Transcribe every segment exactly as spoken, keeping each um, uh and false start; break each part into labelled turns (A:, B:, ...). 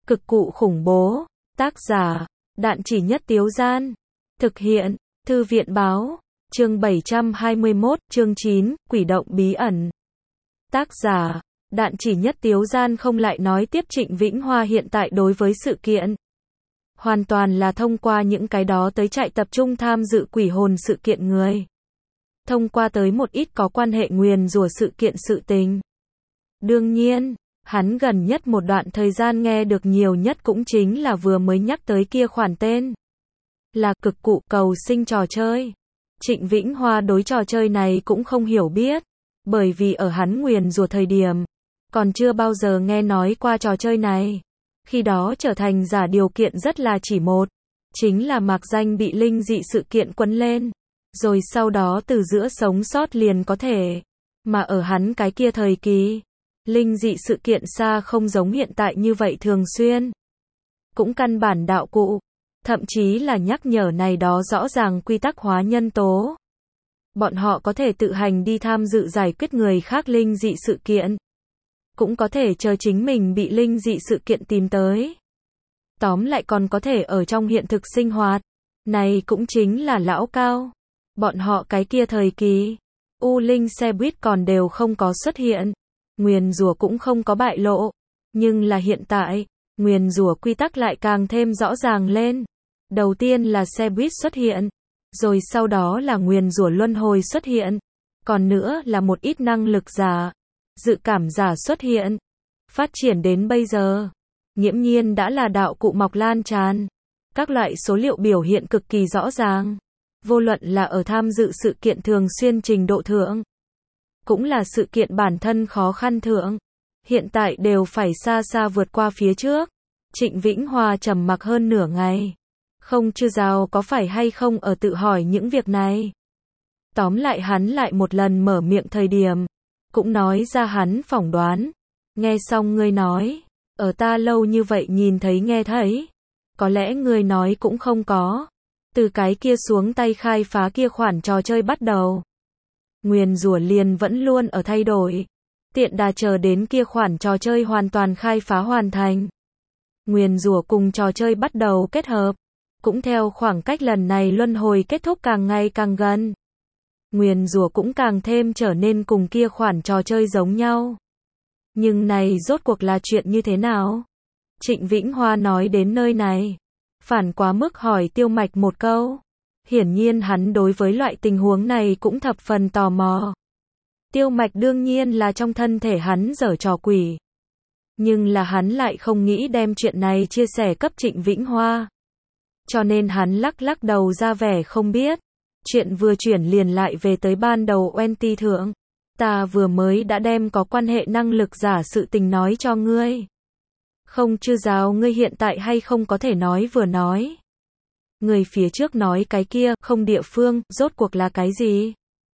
A: Cực cụ khủng bố. Tác giả, Đạn Chỉ Nhất Tiếu Gian. Thực hiện, Thư viện báo. Chương bảy trăm hai mươi mốt, chương chín, Quỷ động bí ẩn. Tác giả, Đạn Chỉ Nhất Tiếu Gian không lại nói tiếp Trịnh Vĩnh Hoa hiện tại đối với sự kiện. Hoàn toàn là thông qua những cái đó tới chạy tập trung tham dự quỷ hồn sự kiện người. Thông qua tới một ít có quan hệ nguyền rủa sự kiện sự tình. Đương nhiên, hắn gần nhất một đoạn thời gian nghe được nhiều nhất cũng chính là vừa mới nhắc tới kia khoản tên. Là cực cụ cầu sinh trò chơi. Trịnh Vĩnh Hoa đối trò chơi này cũng không hiểu biết. Bởi vì ở hắn nguyền rủa thời điểm, còn chưa bao giờ nghe nói qua trò chơi này. Khi đó trở thành giả điều kiện rất là chỉ một. Chính là mạc danh bị linh dị sự kiện quấn lên. Rồi sau đó từ giữa sống sót liền có thể. Mà ở hắn cái kia thời kỳ, linh dị sự kiện xa không giống hiện tại như vậy thường xuyên. Cũng căn bản đạo cụ. Thậm chí là nhắc nhở này đó rõ ràng quy tắc hóa nhân tố. Bọn họ có thể tự hành đi tham dự giải quyết người khác linh dị sự kiện. Cũng có thể chờ chính mình bị linh dị sự kiện tìm tới. Tóm lại còn có thể ở trong hiện thực sinh hoạt. Này cũng chính là lão cao. Bọn họ cái kia thời kỳ, U Linh xe buýt còn đều không có xuất hiện. Nguyền rủa cũng không có bại lộ. Nhưng là hiện tại, nguyền rủa quy tắc lại càng thêm rõ ràng lên. Đầu tiên là xe buýt xuất hiện. Rồi sau đó là nguyền rủa luân hồi xuất hiện. Còn nữa là một ít năng lực giả, dự cảm giả xuất hiện. Phát triển đến bây giờ, nghiễm nhiên đã là đạo cụ mọc lan tràn. Các loại số liệu biểu hiện cực kỳ rõ ràng. Vô luận là ở tham dự sự kiện thường xuyên trình độ thượng, cũng là sự kiện bản thân khó khăn thượng, hiện tại đều phải xa xa vượt qua phía trước. Trịnh Vĩnh Hoa trầm mặc hơn nửa ngày. Không chư giáo có phải hay không ở tự hỏi những việc này. Tóm lại hắn lại một lần mở miệng thời điểm, cũng nói ra hắn phỏng đoán. Nghe xong ngươi nói, ở ta lâu như vậy nhìn thấy nghe thấy. Có lẽ ngươi nói cũng không có. Từ cái kia xuống tay khai phá kia khoản trò chơi bắt đầu. Nguyền rủa liền vẫn luôn ở thay đổi. Tiện đà chờ đến kia khoản trò chơi hoàn toàn khai phá hoàn thành. Nguyền rủa cùng trò chơi bắt đầu kết hợp. Cũng theo khoảng cách lần này luân hồi kết thúc càng ngày càng gần. Nguyền rủa cũng càng thêm trở nên cùng kia khoản trò chơi giống nhau. Nhưng này rốt cuộc là chuyện như thế nào? Trịnh Vĩnh Hoa nói đến nơi này, phản quá mức hỏi Tiêu Mạch một câu. Hiển nhiên hắn đối với loại tình huống này cũng thập phần tò mò. Tiêu Mạch đương nhiên là trong thân thể hắn giở trò quỷ. Nhưng là hắn lại không nghĩ đem chuyện này chia sẻ cấp Trịnh Vĩnh Hoa. Cho nên hắn lắc lắc đầu ra vẻ không biết. Chuyện vừa chuyển liền lại về tới ban đầu en tê thượng. Ta vừa mới đã đem có quan hệ năng lực giả sự tình nói cho ngươi. Không chư giáo ngươi hiện tại hay không có thể nói vừa nói. Người phía trước nói cái kia, không địa phương, rốt cuộc là cái gì?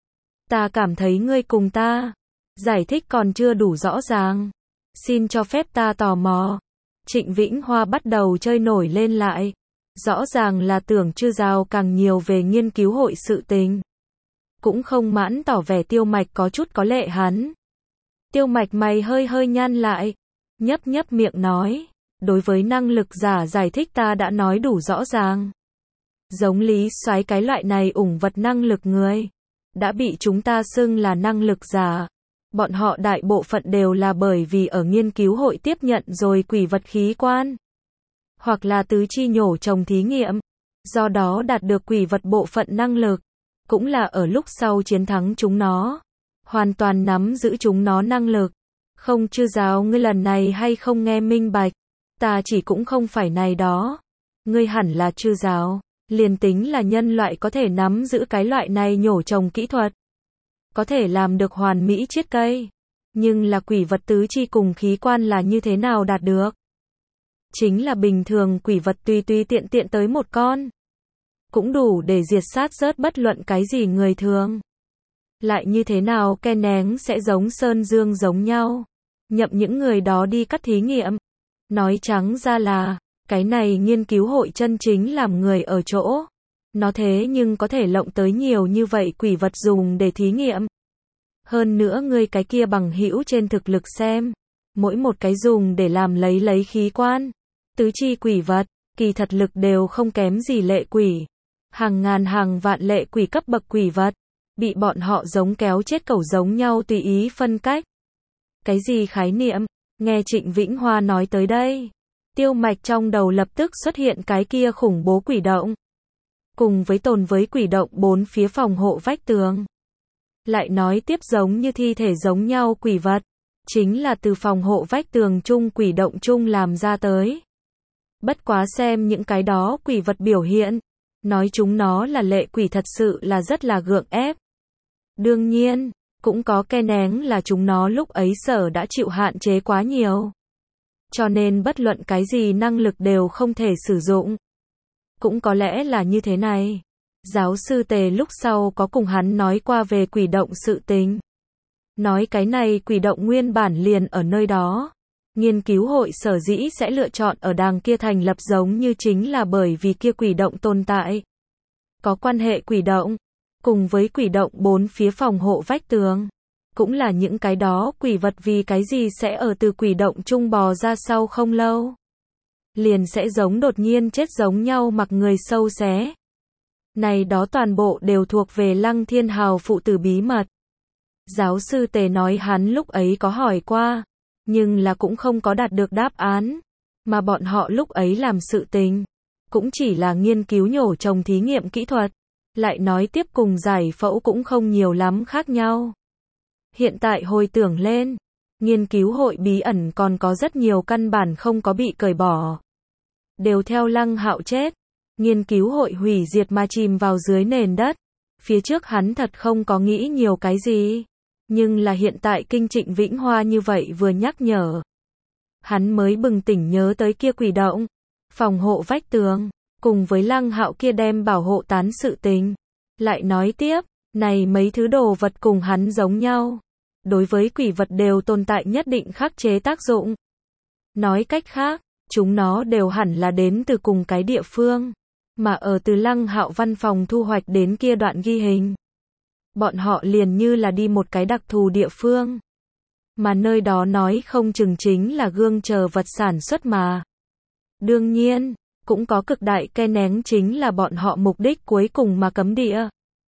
A: Ta cảm thấy ngươi cùng ta giải thích còn chưa đủ rõ ràng. Xin cho phép ta tò mò. Trịnh Vĩnh Hoa bắt đầu chơi nổi lên lại. Rõ ràng là tưởng chư giáo càng nhiều về nghiên cứu hội sự tình. Cũng không mãn tỏ vẻ Tiêu Mạch có chút có lệ hắn. Tiêu Mạch mày hơi hơi nhăn lại. Nhấp nhấp miệng nói. Đối với năng lực giả giải thích ta đã nói đủ rõ ràng. Giống Lý Soái cái loại này ủng vật năng lực người. Đã bị chúng ta xưng là năng lực giả. Bọn họ đại bộ phận đều là bởi vì ở nghiên cứu hội tiếp nhận rồi quỷ vật khí quan. Hoặc là tứ chi nhổ trồng thí nghiệm. Do đó đạt được quỷ vật bộ phận năng lực. Cũng là ở lúc sau chiến thắng chúng nó. Hoàn toàn nắm giữ chúng nó năng lực. Không chư giáo ngươi lần này hay không nghe minh bạch. Ta chỉ cũng không phải này đó. Ngươi hẳn là chư giáo. Liền tính là nhân loại có thể nắm giữ cái loại này nhổ trồng kỹ thuật. Có thể làm được hoàn mỹ chiết cây. Nhưng là quỷ vật tứ chi cùng khí quan là như thế nào đạt được? Chính là bình thường quỷ vật tùy tùy tiện tiện tới một con. Cũng đủ để diệt sát rớt bất luận cái gì người thường. Lại như thế nào ke nén sẽ giống Sơn Dương giống nhau. Nhậm những người đó đi cắt thí nghiệm. Nói trắng ra là, cái này nghiên cứu hội chân chính làm người ở chỗ. Nó thế nhưng có thể lộng tới nhiều như vậy quỷ vật dùng để thí nghiệm. Hơn nữa người cái kia bằng hữu trên thực lực xem. Mỗi một cái dùng để làm lấy lấy khí quan. Tứ chi quỷ vật, kỳ thật lực đều không kém gì lệ quỷ. Hàng ngàn hàng vạn lệ quỷ cấp bậc quỷ vật, bị bọn họ giống kéo chết cẩu giống nhau tùy ý phân cách. Cái gì khái niệm? Nghe Trịnh Vĩnh Hoa nói tới đây, Tiêu Mạch trong đầu lập tức xuất hiện cái kia khủng bố quỷ động. Cùng với tồn với quỷ động bốn phía phòng hộ vách tường. Lại nói tiếp giống như thi thể giống nhau quỷ vật, chính là từ phòng hộ vách tường chung quỷ động chung làm ra tới. Bất quá xem những cái đó quỷ vật biểu hiện, nói chúng nó là lệ quỷ thật sự là rất là gượng ép. Đương nhiên, cũng có ke nén là chúng nó lúc ấy sở đã chịu hạn chế quá nhiều. Cho nên bất luận cái gì năng lực đều không thể sử dụng. Cũng có lẽ là như thế này. Giáo sư Tề lúc sau có cùng hắn nói qua về quỷ động sự tình. Nói cái này quỷ động nguyên bản liền ở nơi đó. Nghiên cứu hội sở dĩ sẽ lựa chọn ở đàng kia thành lập giống như chính là bởi vì kia quỷ động tồn tại. Có quan hệ quỷ động, cùng với quỷ động bốn phía phòng hộ vách tường. Cũng là những cái đó quỷ vật vì cái gì sẽ ở từ quỷ động chung bò ra sau không lâu. Liền sẽ giống đột nhiên chết giống nhau mặc người sâu xé. Này đó toàn bộ đều thuộc về Lăng Thiên Hào phụ tử bí mật. Giáo sư Tề nói hắn lúc ấy có hỏi qua, nhưng là cũng không có đạt được đáp án, mà bọn họ lúc ấy làm sự tình, cũng chỉ là nghiên cứu nhổ trồng thí nghiệm kỹ thuật, lại nói tiếp cùng giải phẫu cũng không nhiều lắm khác nhau. Hiện tại hồi tưởng lên, nghiên cứu hội bí ẩn còn có rất nhiều căn bản không có bị cởi bỏ. Đều theo Lăng Hạo chết, nghiên cứu hội hủy diệt mà chìm vào dưới nền đất. Phía trước hắn thật không có nghĩ nhiều cái gì. Nhưng là hiện tại kinh Trịnh Vĩnh Hoa như vậy vừa nhắc nhở. Hắn mới bừng tỉnh nhớ tới kia quỷ động, phòng hộ vách tường, cùng với Lăng Hạo kia đem bảo hộ tán sự tình. Lại nói tiếp, này mấy thứ đồ vật cùng hắn giống nhau. Đối với quỷ vật đều tồn tại nhất định khắc chế tác dụng. Nói cách khác, chúng nó đều hẳn là đến từ cùng cái địa phương. Mà ở từ Lăng Hạo văn phòng thu hoạch đến kia đoạn ghi hình. Bọn họ liền như là đi một cái đặc thù địa phương. Mà nơi đó nói không chừng chính là gương chờ vật sản xuất mà. Đương nhiên, cũng có cực đại ke nén chính là bọn họ mục đích cuối cùng mà cấm địa.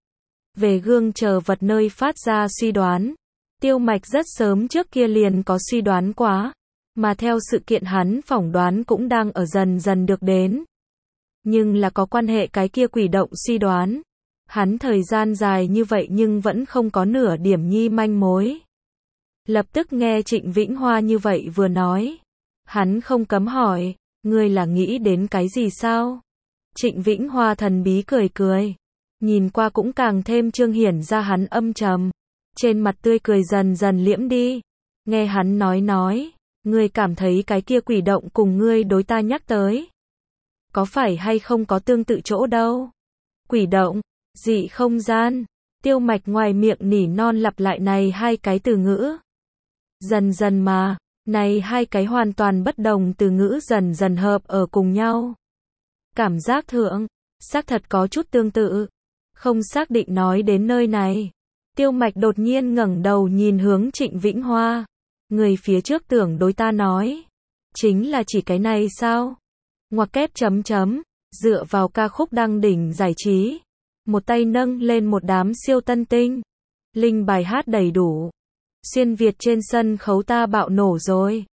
A: Về gương chờ vật nơi phát ra suy đoán, Tiêu Mạch rất sớm trước kia liền có suy đoán quá, mà theo sự kiện hắn phỏng đoán cũng đang ở dần dần được đến. Nhưng là có quan hệ cái kia quỷ động suy đoán. Hắn thời gian dài như vậy nhưng vẫn không có nửa điểm nhi manh mối. Lập tức nghe Trịnh Vĩnh Hoa như vậy vừa nói. Hắn không cấm hỏi, ngươi là nghĩ đến cái gì sao? Trịnh Vĩnh Hoa thần bí cười cười. Nhìn qua cũng càng thêm trương hiển ra hắn âm trầm. Trên mặt tươi cười dần dần liễm đi. Nghe hắn nói nói, ngươi cảm thấy cái kia quỷ động cùng ngươi đối ta nhắc tới. Có phải hay không có tương tự chỗ đâu? Quỷ động, dị không gian, Tiêu Mạch ngoài miệng nỉ non lặp lại này hai cái từ ngữ. Dần dần mà, này hai cái hoàn toàn bất đồng từ ngữ dần dần hợp ở cùng nhau. Cảm giác thượng, xác thật có chút tương tự. Không xác định nói đến nơi này. Tiêu Mạch đột nhiên ngẩng đầu nhìn hướng Trịnh Vĩnh Hoa. Người phía trước tưởng đối ta nói. Chính là chỉ cái này sao? Ngoặc kép chấm chấm, dựa vào ca khúc đăng đỉnh giải trí. Một tay nâng lên một đám siêu tân tinh. Linh bài hát đầy đủ. Xuyên Việt trên sân khấu ta bạo nổ rồi.